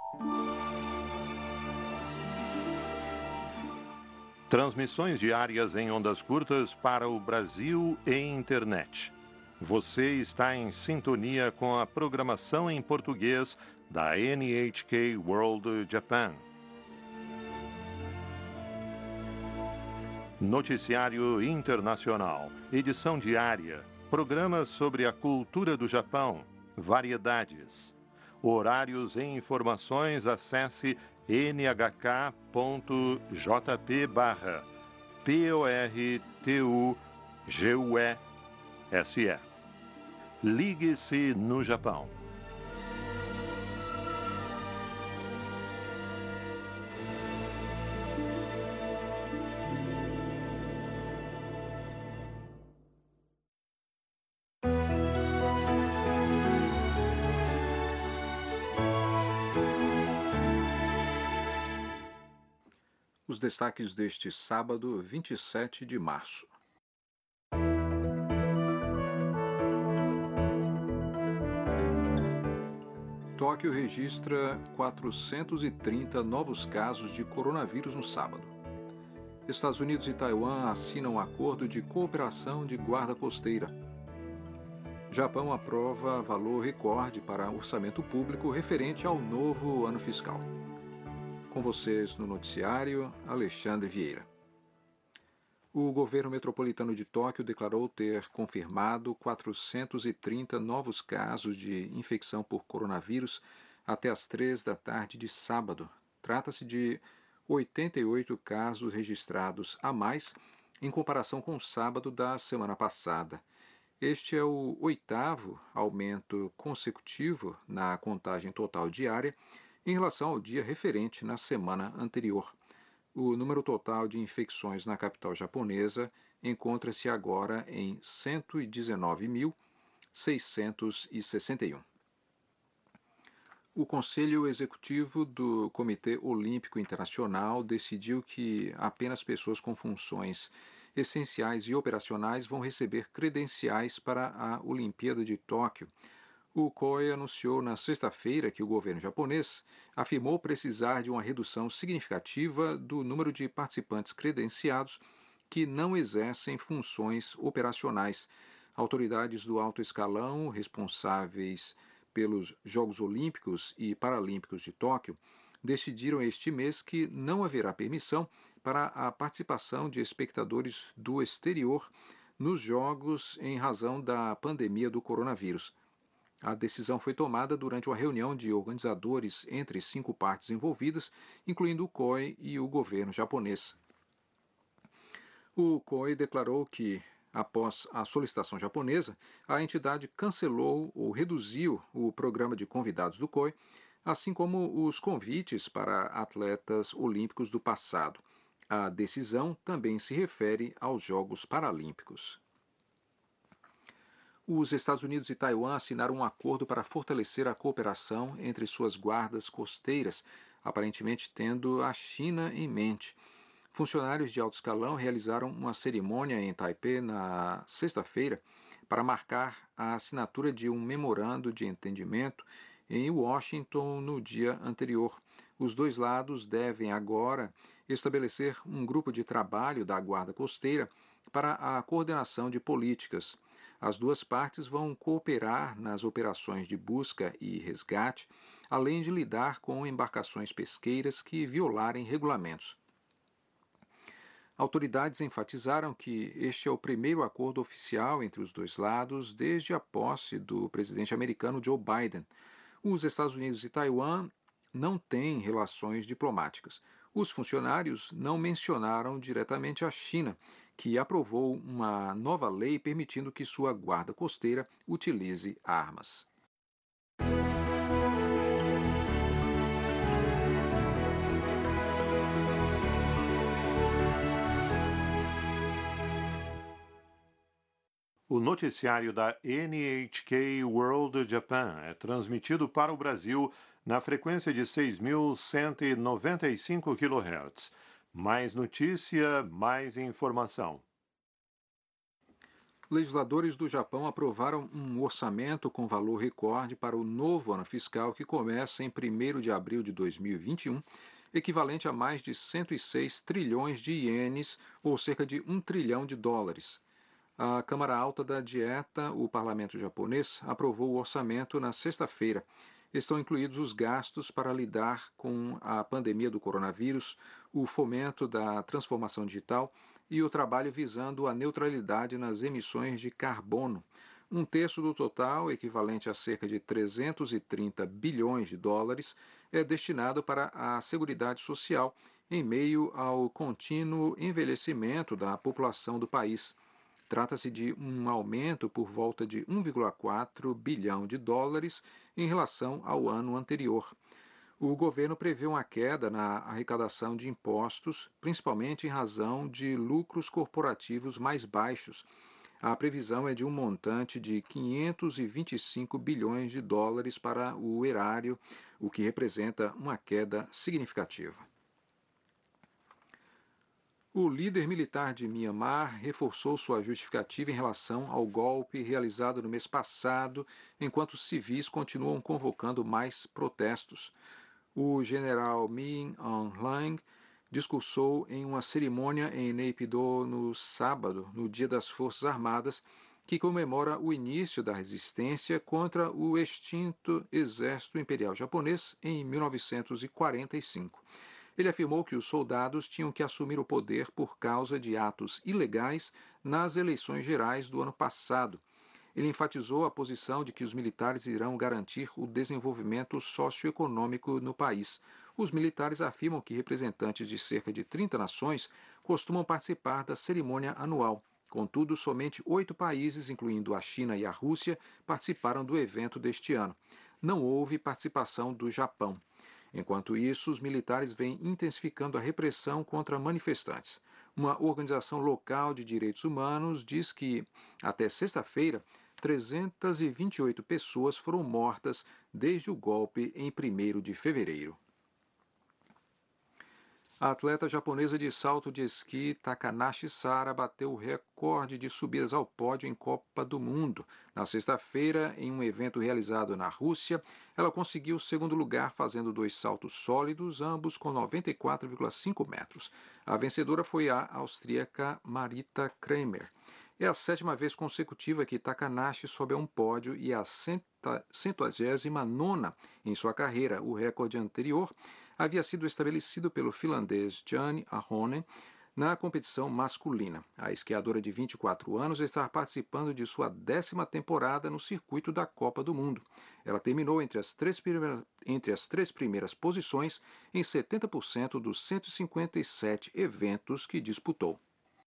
Transmissões diárias em ondas curtas para o Brasil e internet. Você está em sintonia com a programação em português da NHK World Japan. Noticiário Internacional, edição diária, programas sobre a cultura do Japão, variedades. Horários e informações, acesse nhk.jp/PORTUGUESE. Ligue-se no Japão. Os destaques deste sábado, 27 de março. Tóquio registra 430 novos casos de coronavírus no sábado. Estados Unidos e Taiwan assinam um acordo de cooperação de guarda costeira. Japão aprova valor recorde para orçamento público referente ao novo ano fiscal. Com vocês no noticiário, Alexandre Vieira. O governo metropolitano de Tóquio declarou ter confirmado 430 novos casos de infecção por coronavírus até as 3 da tarde de sábado. Trata-se de 88 casos registrados a mais em comparação com o sábado da semana passada. Este é o 8º aumento consecutivo na contagem total diária em relação ao dia referente na semana anterior. O número total de infecções na capital japonesa encontra-se agora em 119.661. O Conselho Executivo do Comitê Olímpico Internacional decidiu que apenas pessoas com funções essenciais e operacionais vão receber credenciais para a Olimpíada de Tóquio. O COI anunciou na sexta-feira que o governo japonês afirmou precisar de uma redução significativa do número de participantes credenciados que não exercem funções operacionais. Autoridades do alto escalão responsáveis pelos Jogos Olímpicos e Paralímpicos de Tóquio decidiram este mês que não haverá permissão para a participação de espectadores do exterior nos Jogos em razão da pandemia do coronavírus. A decisão foi tomada durante uma reunião de organizadores entre 5 partes envolvidas, incluindo o COI e o governo japonês. O COI declarou que, após a solicitação japonesa, a entidade cancelou ou reduziu o programa de convidados do COI, assim como os convites para atletas olímpicos do passado. A decisão também se refere aos Jogos Paralímpicos. Os Estados Unidos e Taiwan assinaram um acordo para fortalecer a cooperação entre suas guardas costeiras, aparentemente tendo a China em mente. Funcionários de alto escalão realizaram uma cerimônia em Taipei na sexta-feira para marcar a assinatura de um memorando de entendimento em Washington no dia anterior. Os dois lados devem agora estabelecer um grupo de trabalho da guarda costeira para a coordenação de políticas. As duas partes vão cooperar nas operações de busca e resgate, além de lidar com embarcações pesqueiras que violarem regulamentos. Autoridades enfatizaram que este é o primeiro acordo oficial entre os dois lados desde a posse do presidente americano Joe Biden. Os Estados Unidos e Taiwan não têm relações diplomáticas. Os funcionários não mencionaram diretamente a China, que aprovou uma nova lei permitindo que sua guarda costeira utilize armas. O noticiário da NHK World Japan é transmitido para o Brasil na frequência de 6.195 kHz. Mais notícia, mais informação. Legisladores do Japão aprovaram um orçamento com valor recorde para o novo ano fiscal que começa em 1º de abril de 2021, equivalente a mais de 106 trilhões de ienes, ou cerca de 1 trilhão de dólares. A Câmara Alta da Dieta, o parlamento japonês, aprovou o orçamento na sexta-feira. Estão incluídos os gastos para lidar com a pandemia do coronavírus, o fomento da transformação digital e o trabalho visando a neutralidade nas emissões de carbono. 1/3 do total, equivalente a cerca de 330 bilhões de dólares, é destinado para a Seguridade Social, em meio ao contínuo envelhecimento da população do país. Trata-se de um aumento por volta de 1,4 bilhão de dólares em relação ao ano anterior. O governo prevê uma queda na arrecadação de impostos, principalmente em razão de lucros corporativos mais baixos. A previsão é de um montante de 525 bilhões de dólares para o erário, o que representa uma queda significativa. O líder militar de Myanmar reforçou sua justificativa em relação ao golpe realizado no mês passado, enquanto civis continuam convocando mais protestos. O general Min Aung Hlaing discursou em uma cerimônia em Naypyidaw no sábado, no Dia das Forças Armadas, que comemora o início da resistência contra o extinto Exército Imperial Japonês em 1945. Ele afirmou que os soldados tinham que assumir o poder por causa de atos ilegais nas eleições gerais do ano passado. Ele enfatizou a posição de que os militares irão garantir o desenvolvimento socioeconômico no país. Os militares afirmam que representantes de cerca de 30 nações costumam participar da cerimônia anual. Contudo, somente 8 países, incluindo a China e a Rússia, participaram do evento deste ano. Não houve participação do Japão. Enquanto isso, os militares vêm intensificando a repressão contra manifestantes. Uma organização local de direitos humanos diz que, até sexta-feira, 328 pessoas foram mortas desde o golpe em 1º de fevereiro. A atleta japonesa de salto de esqui Takanashi Sara bateu o recorde de subidas ao pódio em Copa do Mundo. Na sexta-feira, em um evento realizado na Rússia, ela conseguiu o segundo lugar fazendo 2 saltos sólidos, ambos com 94,5 metros. A vencedora foi a austríaca Marita Kramer. É a 7ª vez consecutiva que Takanashi sobe a um pódio e a 119ª em sua carreira. O recorde anterior havia sido estabelecido pelo finlandês Jan Ahonen na competição masculina. A esquiadora de 24 anos está participando de sua 10ª temporada no circuito da Copa do Mundo. Ela terminou entre as três primeiras posições em 70% dos 157 eventos que disputou.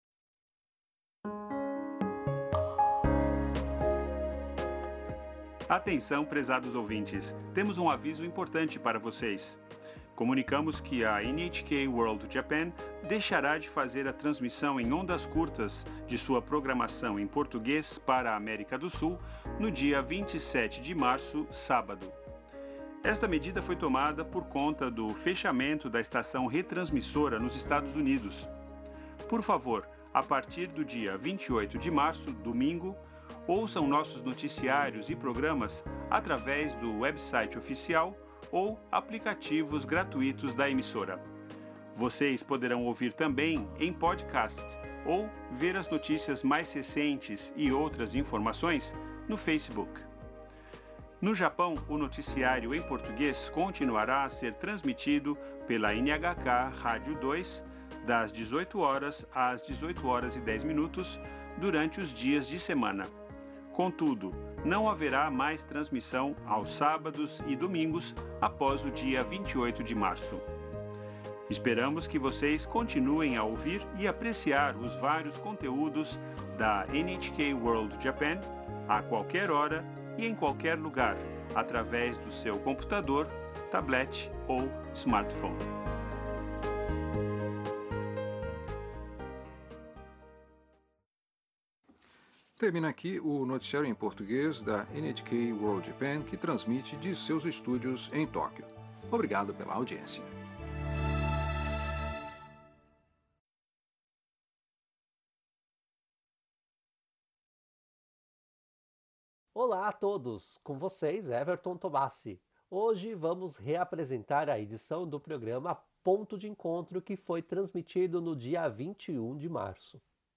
Atenção, prezados ouvintes, temos um aviso importante para vocês. Comunicamos que a NHK World Japan deixará de fazer a transmissão em ondas curtas de sua programação em português para a América do Sul no dia 27 de março, sábado. Esta medida foi tomada por conta do fechamento da estação retransmissora nos Estados Unidos. Por favor, a partir do dia 28 de março, domingo, ouçam nossos noticiários e programas através do website oficial ou aplicativos gratuitos da emissora. Vocês poderão ouvir também em podcast ou ver as notícias mais recentes e outras informações no Facebook. No Japão, o noticiário em português continuará a ser transmitido pela NHK Rádio 2, das 18 horas às 18 horas e 10 minutos, durante os dias de semana. Contudo, não haverá mais transmissão aos sábados e domingos após o dia 28 de março. Esperamos que vocês continuem a ouvir e apreciar os vários conteúdos da NHK World Japan a qualquer hora e em qualquer lugar, através do seu computador, tablet ou smartphone. Termina aqui o noticiário em português da NHK World Japan, que transmite de seus estúdios em Tóquio. Obrigado pela audiência. Olá a todos, com vocês Everton Tobassi. Hoje vamos reapresentar a edição do programa Ponto de Encontro que foi transmitido no dia 21 de março.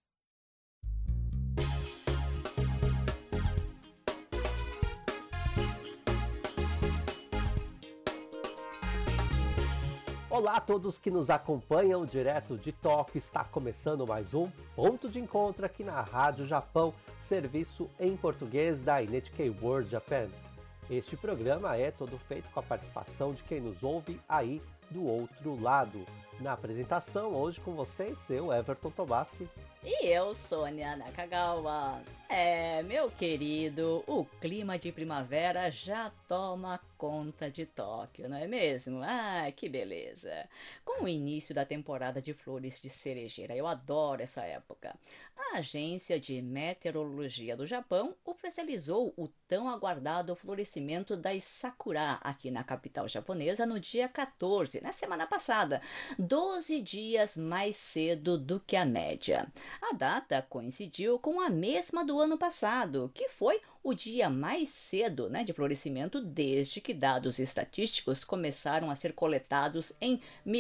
Olá a todos que nos acompanham direto de Tóquio, está começando mais um Ponto de Encontro aqui na Rádio Japão, serviço em português da NHK World Japan. Este programa é todo feito com a participação de quem nos ouve aí do outro lado. Na apresentação, hoje com vocês, eu, Everton Tobassi. E eu, Sônia Nakagawa. Meu querido, o clima de primavera já toma conta de Tóquio, não é mesmo? Ah, que beleza! Com o início da temporada de flores de cerejeira, eu adoro essa época. A Agência de Meteorologia do Japão oficializou o tão aguardado florescimento das sakura aqui na capital japonesa no dia 14, na semana passada, 12 dias mais cedo do que a média. A data coincidiu com a mesma do ano passado, que foi o dia mais cedo, de florescimento desde que dados estatísticos começaram a ser coletados em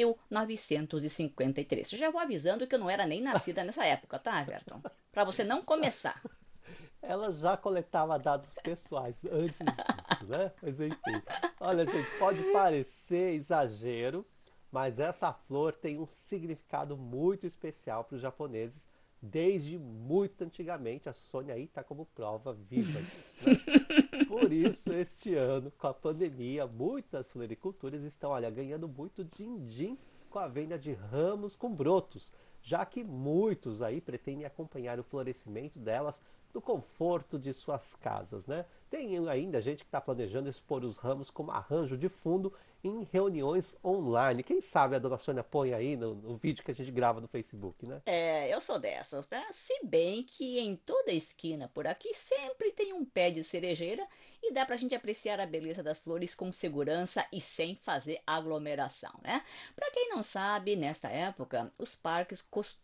1953. Já vou avisando que eu não era nem nascida nessa época, tá, Everton? Para você não começar. Ela já coletava dados pessoais antes disso, né? Mas enfim, olha gente, pode parecer exagero, mas essa flor tem um significado muito especial para os japoneses desde muito antigamente. A Sônia aí está como prova viva disso, né? Por isso, este ano, com a pandemia, muitas floriculturas estão, ganhando muito din-din com a venda de ramos com brotos, já que muitos aí pretendem acompanhar o florescimento delas no conforto de suas casas, né? Tem ainda gente que está planejando expor os ramos como arranjo de fundo em reuniões online. Quem sabe a dona Sônia põe aí no vídeo que a gente grava no Facebook, né? Eu sou dessas, né? Se bem que em toda esquina por aqui sempre tem um pé de cerejeira e dá pra gente apreciar a beleza das flores com segurança e sem fazer aglomeração, né? Pra quem não sabe, nesta época, os parques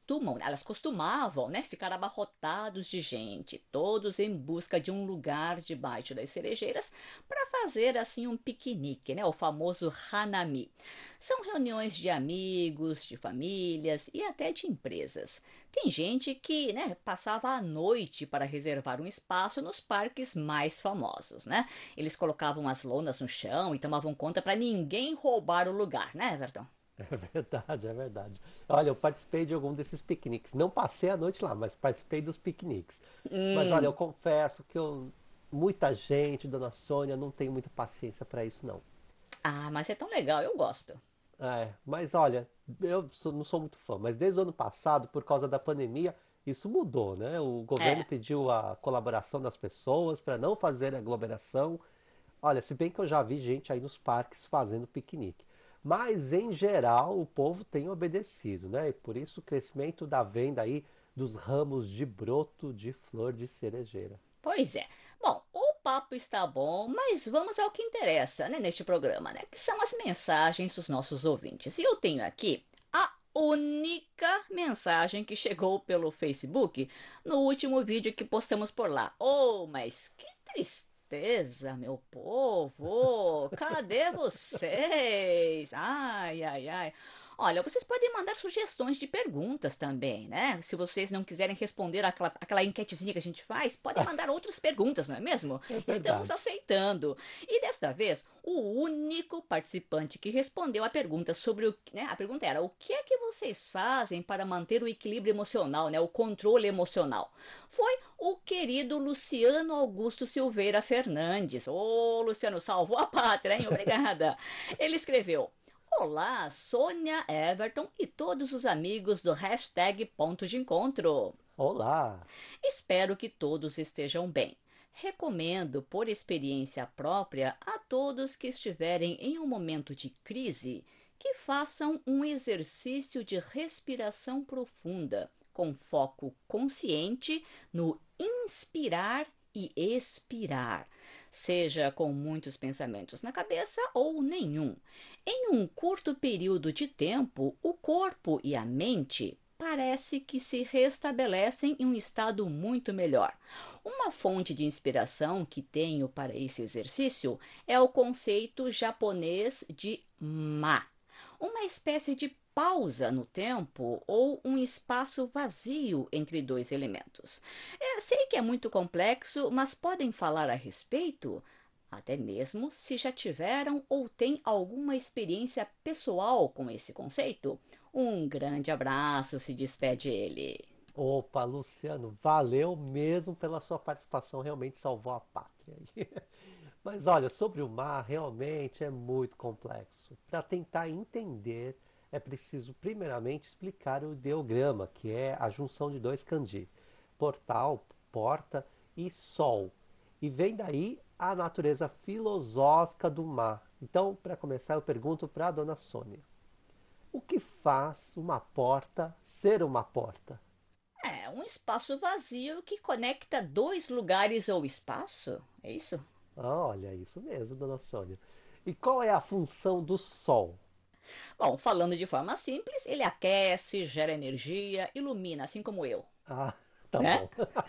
costumavam, ficar abarrotados de gente, todos em busca de um lugar debaixo das cerejeiras para fazer assim um piquenique, o famoso hanami. São reuniões de amigos, de famílias e até de empresas. Tem gente que, passava a noite para reservar um espaço nos parques mais famosos, né? Eles colocavam as lonas no chão e tomavam conta para ninguém roubar o lugar, né, Everton? É verdade, é verdade. Olha, eu participei de algum desses piqueniques. Não passei a noite lá, mas participei dos piqueniques. Mas olha, eu confesso que muita gente, dona Sônia, não tem muita paciência para isso, não. Ah, mas é tão legal, eu gosto. Mas olha, não sou muito fã, mas desde o ano passado, por causa da pandemia, isso mudou, né? O governo É. pediu a colaboração das pessoas para não fazer aglomeração. Olha, se bem que eu já vi gente aí nos parques fazendo piquenique. Mas, em geral, o povo tem obedecido, né? E por isso o crescimento da venda aí dos ramos de broto de flor de cerejeira. Pois é. Bom, o papo está bom, mas vamos ao que interessa, neste programa, que são as mensagens dos nossos ouvintes. E eu tenho aqui a única mensagem que chegou pelo Facebook no último vídeo que postamos por lá. Oh, mas que tristeza, meu povo! Cadê vocês? Ai, ai, ai. Olha, vocês podem mandar sugestões de perguntas também, né? Se vocês não quiserem responder aquela enquetezinha que a gente faz, podem mandar outras perguntas, não é mesmo? É Estamos verdade. aceitando. E desta vez, o único participante que respondeu a pergunta sobre a pergunta era: o que é que vocês fazem para manter o equilíbrio emocional, o controle emocional? Foi o querido Luciano Augusto Silveira Fernandes. Ô, Luciano, salvou a pátria, hein? Obrigada. Ele escreveu: Olá, Sônia, Everton e todos os amigos do hashtag Ponto de Encontro. Olá! Espero que todos estejam bem. Recomendo, por experiência própria, a todos que estiverem em um momento de crise, que façam um exercício de respiração profunda, com foco consciente no inspirar e expirar, seja com muitos pensamentos na cabeça ou nenhum. Em um curto período de tempo, o corpo e a mente parece que se restabelecem em um estado muito melhor. Uma fonte de inspiração que tenho para esse exercício é o conceito japonês de ma, uma espécie de pausa no tempo ou um espaço vazio entre dois elementos. Sei que é muito complexo, mas podem falar a respeito? Até mesmo se já tiveram ou têm alguma experiência pessoal com esse conceito? Um grande abraço, se despede ele. Opa, Luciano, valeu mesmo pela sua participação, realmente salvou a pátria. Mas olha, sobre o mar, realmente é muito complexo. Para tentar entender, é preciso primeiramente explicar o ideograma, que é a junção de dois kanji, portal, porta e sol. E vem daí a natureza filosófica do mar. Então, para começar, eu pergunto para a dona Sônia: o que faz uma porta ser uma porta? É um espaço vazio que conecta dois lugares ou espaço? É isso? Olha, isso mesmo, dona Sônia. E qual é a função do sol? Bom, falando de forma simples, ele aquece, gera energia, ilumina, assim como eu, Ah, tá né? bom.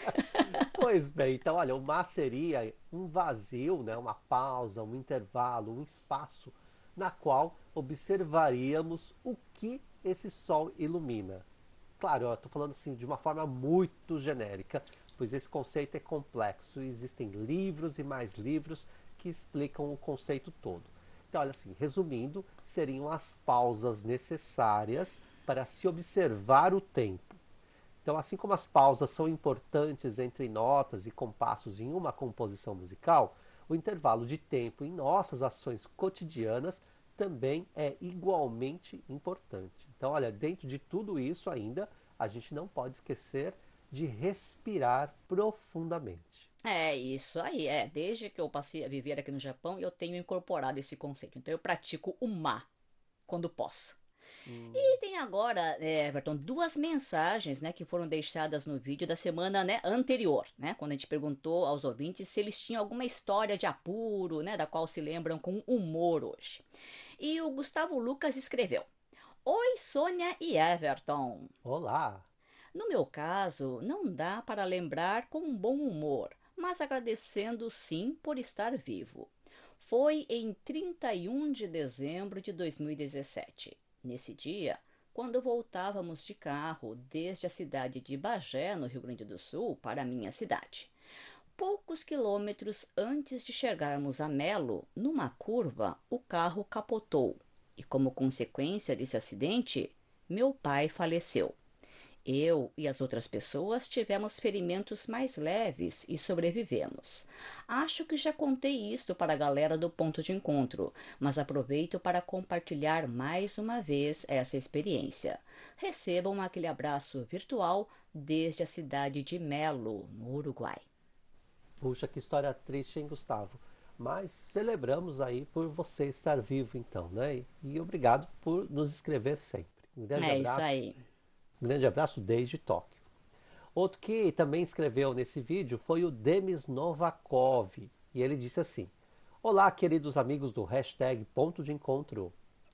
Pois bem, então olha, o mar seria um vazio, né, uma pausa, um intervalo, um espaço na qual observaríamos o que esse sol ilumina. Claro, eu estou falando assim de uma forma muito genérica, pois esse conceito é complexo e existem livros e mais livros que explicam o conceito todo. Então, olha assim, resumindo, seriam as pausas necessárias para se observar o tempo. Então, assim como as pausas são importantes entre notas e compassos em uma composição musical, o intervalo de tempo em nossas ações cotidianas também é igualmente importante. Então, olha, dentro de tudo isso ainda, a gente não pode esquecer de respirar profundamente. É isso aí, Desde que eu passei a viver aqui no Japão, eu tenho incorporado esse conceito. Então, eu pratico o ma quando posso. Hum, E tem agora, Everton, duas mensagens, né, que foram deixadas no vídeo da semana, né, anterior, né, quando a gente perguntou aos ouvintes se eles tinham alguma história de apuro, né, da qual se lembram com humor hoje. E o Gustavo Lucas escreveu: Oi, Sônia e Everton. olá! No meu caso, não dá para lembrar com um bom humor, mas agradecendo sim por estar vivo. Foi em 31 de dezembro de 2017. Nesse dia, quando voltávamos de carro desde a cidade de Bagé, no Rio Grande do Sul, para a minha cidade. Poucos quilômetros antes de chegarmos a Melo, numa curva, o carro capotou e, como consequência desse acidente, meu pai faleceu. Eu e as outras pessoas tivemos ferimentos mais leves e sobrevivemos. Acho que já contei isto para a galera do ponto de encontro, mas aproveito para compartilhar mais uma vez essa experiência. Recebam aquele abraço virtual desde a cidade de Melo, no Uruguai. Puxa, que história triste, hein, Gustavo? Mas celebramos aí por você estar vivo então, né? E obrigado por nos escrever sempre. É isso aí. Um grande abraço desde Tóquio. Outro que também escreveu nesse vídeo foi o Demis Novakov. E ele disse assim: olá, queridos amigos do hashtag Ponto de Encontro.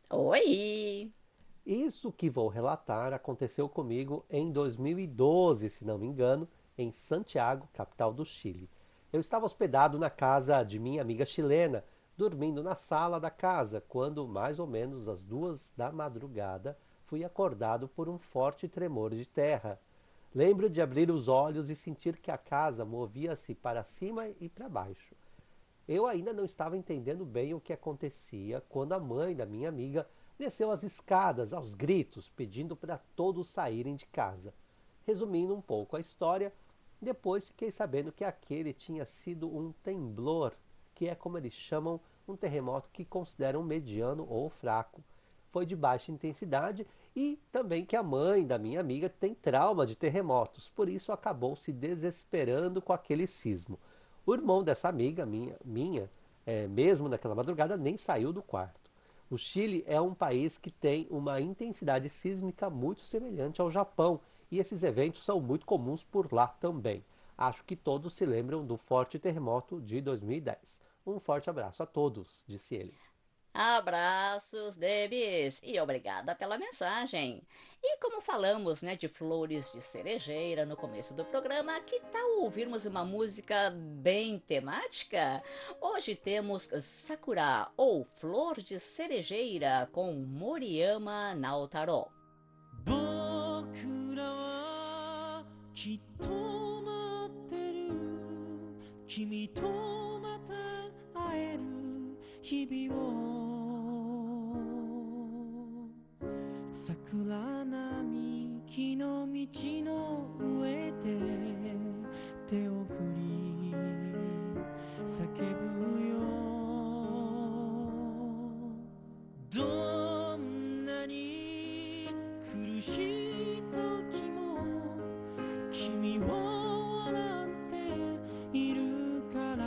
Oi! Isso que vou relatar aconteceu comigo em 2012, se não me engano, em Santiago, capital do Chile. Eu estava hospedado na casa de minha amiga chilena, dormindo na sala da casa, quando, mais ou menos às 2 da madrugada, fui acordado por um forte tremor de terra. Lembro de abrir os olhos e sentir que a casa movia-se para cima e para baixo. Eu ainda não estava entendendo bem o que acontecia quando a mãe da minha amiga desceu as escadas aos gritos, pedindo para todos saírem de casa. Resumindo um pouco a história, depois fiquei sabendo que aquele tinha sido um temblor, que é como eles chamam um terremoto que consideram mediano ou fraco. Foi de baixa intensidade e também que a mãe da minha amiga tem trauma de terremotos, por isso acabou se desesperando com aquele sismo. O irmão dessa amiga mesmo naquela madrugada, nem saiu do quarto. O Chile é um país que tem uma intensidade sísmica muito semelhante ao Japão, e esses eventos são muito comuns por lá também. Acho que todos se lembram do forte terremoto de 2010. Um forte abraço a todos, disse ele. Abraços, Debs, e obrigada pela mensagem. E como falamos, né, de flores de cerejeira no começo do programa, que tal ouvirmos uma música bem temática? Hoje temos Sakura, ou Flor de Cerejeira, com Moriyama Naotaro. 僕らはきっと待ってる君とまた会える日々を桜並木の道の上で手を振り叫ぶよどんなに苦しい時も君は笑っているから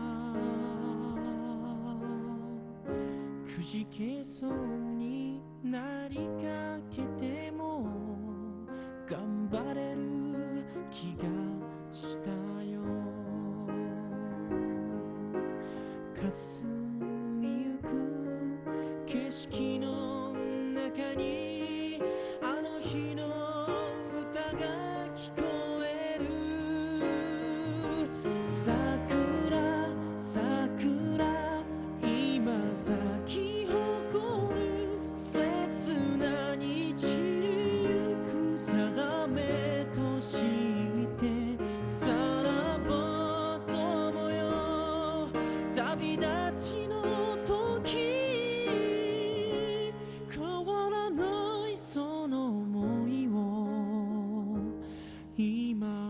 くじけそうになりかけても頑張れる気がしたよ霞みゆく景色の中にあの日の歌が聞こえる桜桜今咲き誇る切なに散りゆく定めとしてさらば友よ旅立ちの時変わらないその想いを今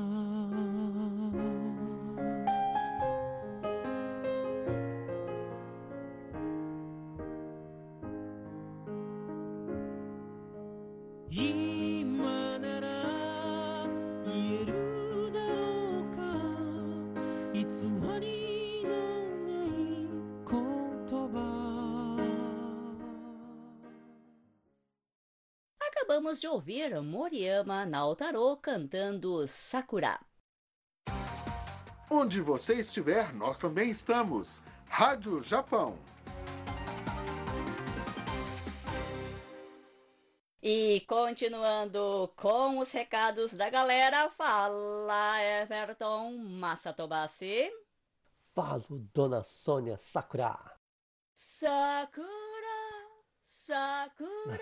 今なら言えるだろうか偽りのない言葉 Acabamos de ouvir Moriyama Naotaro cantando Sakura. Onde você estiver, nós também estamos. Rádio Japão. E continuando com os recados da galera, fala Everton Masatobasi. Falo, Dona Sônia Sakura. Sakura, Sakura,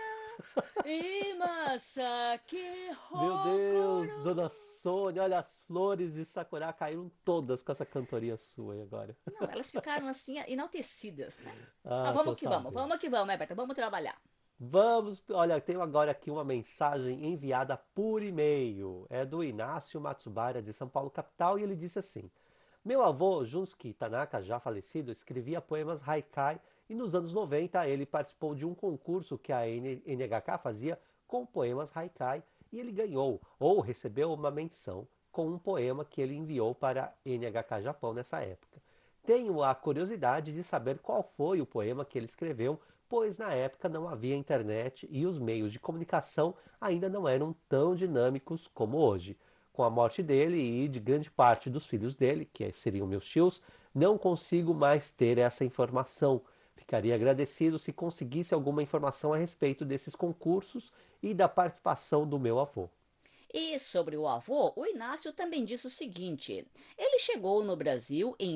Imasaki Meu Deus, Dona Sônia, olha, as flores de Sakura caíram todas com essa cantoria sua aí agora. Não, elas ficaram assim enaltecidas, né? Ah, Mas tô sabendo. vamos que vamos, Everton, vamos trabalhar. Vamos, olha, tenho agora aqui uma mensagem enviada por e-mail. É do Inácio Matsubara, de São Paulo, capital, e ele disse assim: Meu avô, Junsuke Tanaka, já falecido, escrevia poemas haikai e nos anos 90 ele participou de um concurso que a NHK fazia com poemas haikai e ele ganhou, ou recebeu uma menção com um poema que ele enviou para a NHK Japão nessa época. Tenho a curiosidade de saber qual foi o poema que ele escreveu, pois na época não havia internet e os meios de comunicação ainda não eram tão dinâmicos como hoje. Com a morte dele e de grande parte dos filhos dele, que seriam meus tios, não consigo mais ter essa informação. Ficaria agradecido se conseguisse alguma informação a respeito desses concursos e da participação do meu avô. E sobre o avô, o Inácio também disse o seguinte: ele chegou no Brasil em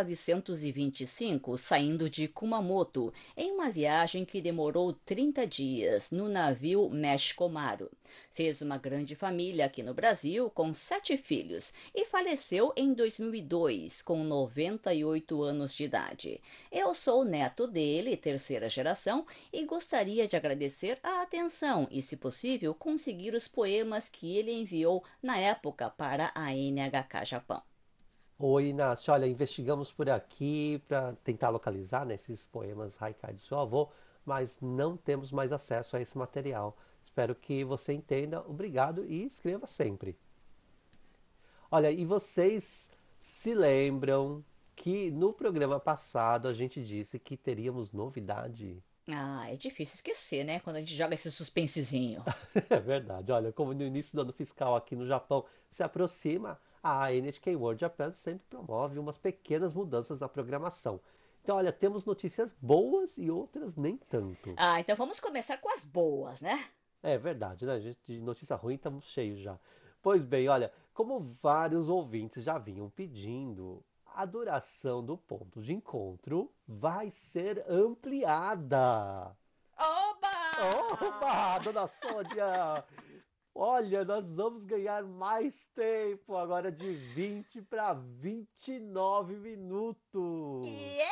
1925, saindo de Kumamoto, em uma viagem que demorou 30 dias, no navio México Maru. Fez uma grande família aqui no Brasil, com 7 filhos, e faleceu em 2002, com 98 anos de idade. Eu sou neto dele, terceira geração, e gostaria de agradecer a atenção e, se possível, conseguir os poemas que ele enviou na época para a NHK Japão. Oi, Inácio, olha, investigamos por aqui para tentar localizar, né, esses poemas haikai do seu avô, mas não temos mais acesso a esse material. Espero que você entenda. Obrigado e escreva sempre. Olha, e vocês se lembram que no programa passado a gente disse que teríamos novidade? Ah, é difícil esquecer, né? Quando a gente joga esse suspensezinho. É verdade. Olha, como no início do ano fiscal aqui no Japão se aproxima, a NHK World Japan sempre promove umas pequenas mudanças na programação. Então, olha, temos notícias boas e outras nem tanto. Ah, então vamos começar com as boas, né? É verdade, né? Gente, de notícia ruim estamos cheios já. Pois bem, olha, como vários ouvintes já vinham pedindo, a duração do ponto de encontro vai ser ampliada. Oba! Oba, dona Sônia! Olha, nós vamos ganhar mais tempo, agora de 20 para 29 minutos.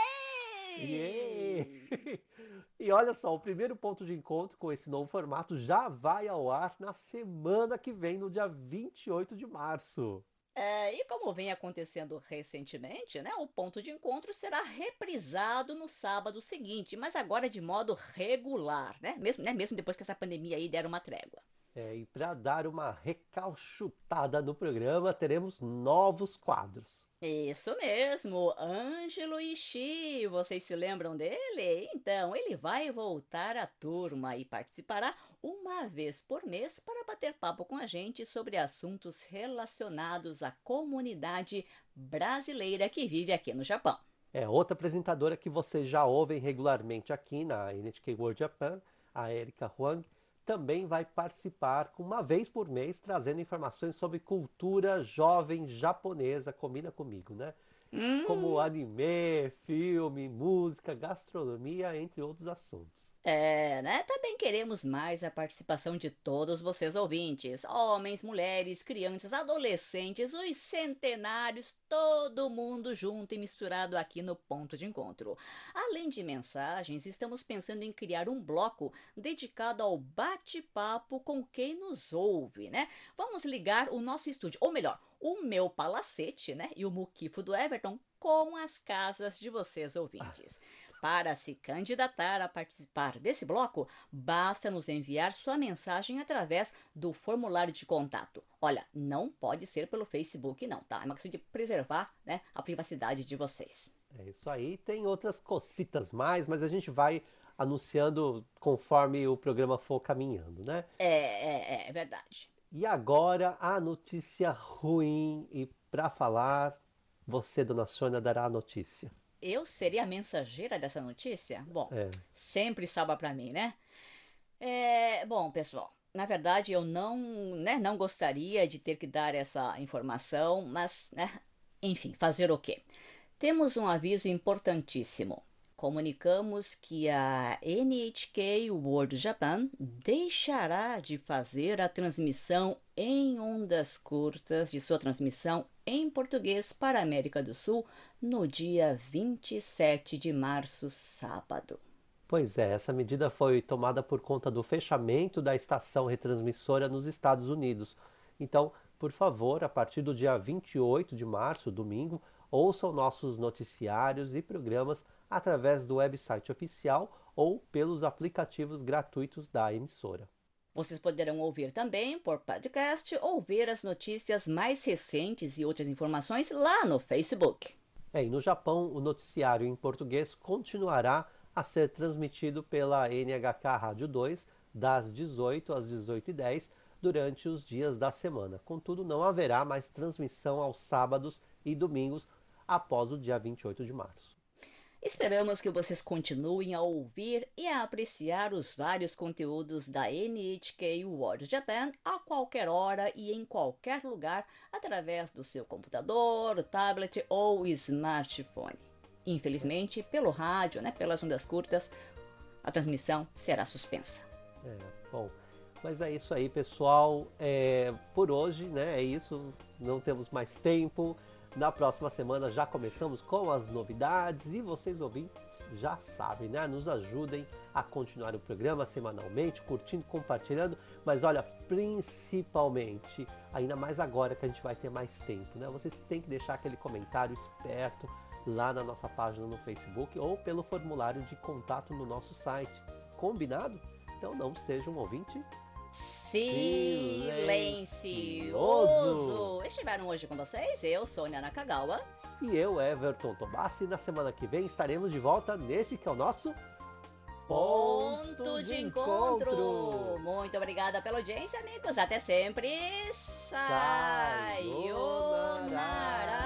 Yay! Iê! E olha só, o primeiro ponto de encontro com esse novo formato já vai ao ar na semana que vem, no dia 28 de março. E como vem acontecendo recentemente, né, o ponto de encontro será reprisado no sábado seguinte, mas agora de modo regular, né? Mesmo depois que essa pandemia aí der uma trégua. E para dar uma recalchutada no programa, teremos novos quadros. Isso mesmo, Ângelo Ishii, vocês se lembram dele? Então, ele vai voltar à turma e participará uma vez por mês para bater papo com a gente sobre assuntos relacionados à comunidade brasileira que vive aqui no Japão. Outra apresentadora que vocês já ouvem regularmente aqui na NHK World Japan, a Erika Huang, também vai participar uma vez por mês, trazendo informações sobre cultura jovem japonesa. Combina comigo, né? Como anime, filme, música, gastronomia, entre outros assuntos. Né? Também queremos mais a participação de todos vocês ouvintes, homens, mulheres, crianças, adolescentes, os centenários, todo mundo junto e misturado aqui no ponto de encontro. Além de mensagens, estamos pensando em criar um bloco dedicado ao bate-papo com quem nos ouve, né? Vamos ligar o nosso estúdio, ou melhor, o meu palacete, né? E o muquifo do Everton com as casas de vocês ouvintes. Para se candidatar a participar desse bloco, basta nos enviar sua mensagem através do formulário de contato. Olha, não pode ser pelo Facebook não, tá? É uma questão de preservar, né, a privacidade de vocês. É isso aí, tem outras cocitas mais, mas a gente vai anunciando conforme o programa for caminhando, né? É verdade. E agora a notícia ruim, e para falar, você, dona Sônia, dará a notícia. Eu seria a mensageira dessa notícia? Bom, sempre sobra para mim, né? Bom, pessoal, na verdade eu não gostaria de ter que dar essa informação, mas, né, enfim, fazer o quê? Temos um aviso importantíssimo. Comunicamos que a NHK World Japan deixará de fazer a transmissão em ondas curtas de sua transmissão em português para a América do Sul no dia 27 de março, sábado. Pois é, essa medida foi tomada por conta do fechamento da estação retransmissora nos Estados Unidos. Então, por favor, a partir do dia 28 de março, domingo, ouçam nossos noticiários e programas através do website oficial ou pelos aplicativos gratuitos da emissora. Vocês poderão ouvir também por podcast ou ver as notícias mais recentes e outras informações lá no Facebook. E no Japão, o noticiário em português continuará a ser transmitido pela NHK Rádio 2 das 18 às 18h10 durante os dias da semana. Contudo, não haverá mais transmissão aos sábados e domingos após o dia 28 de março. Esperamos que vocês continuem a ouvir e a apreciar os vários conteúdos da NHK World Japan a qualquer hora e em qualquer lugar através do seu computador, tablet ou smartphone. Infelizmente, pelo rádio, né, pelas ondas curtas, a transmissão será suspensa. Bom, mas é isso aí, pessoal. Por hoje, né, é isso. Não temos mais tempo. Na próxima semana já começamos com as novidades e vocês ouvintes já sabem, né? Nos ajudem a continuar o programa semanalmente, curtindo, compartilhando, mas olha, principalmente, ainda mais agora que a gente vai ter mais tempo, né? Vocês têm que deixar aquele comentário esperto lá na nossa página no Facebook ou pelo formulário de contato no nosso site. Combinado? Então não seja um ouvinte silencioso. Estiveram hoje com vocês, eu, Sônia Nakagawa. E eu, Everton Tobassi. E na semana que vem estaremos de volta neste que é o nosso Ponto de Encontro. Muito obrigada pela audiência, amigos. Até sempre. Sayonara.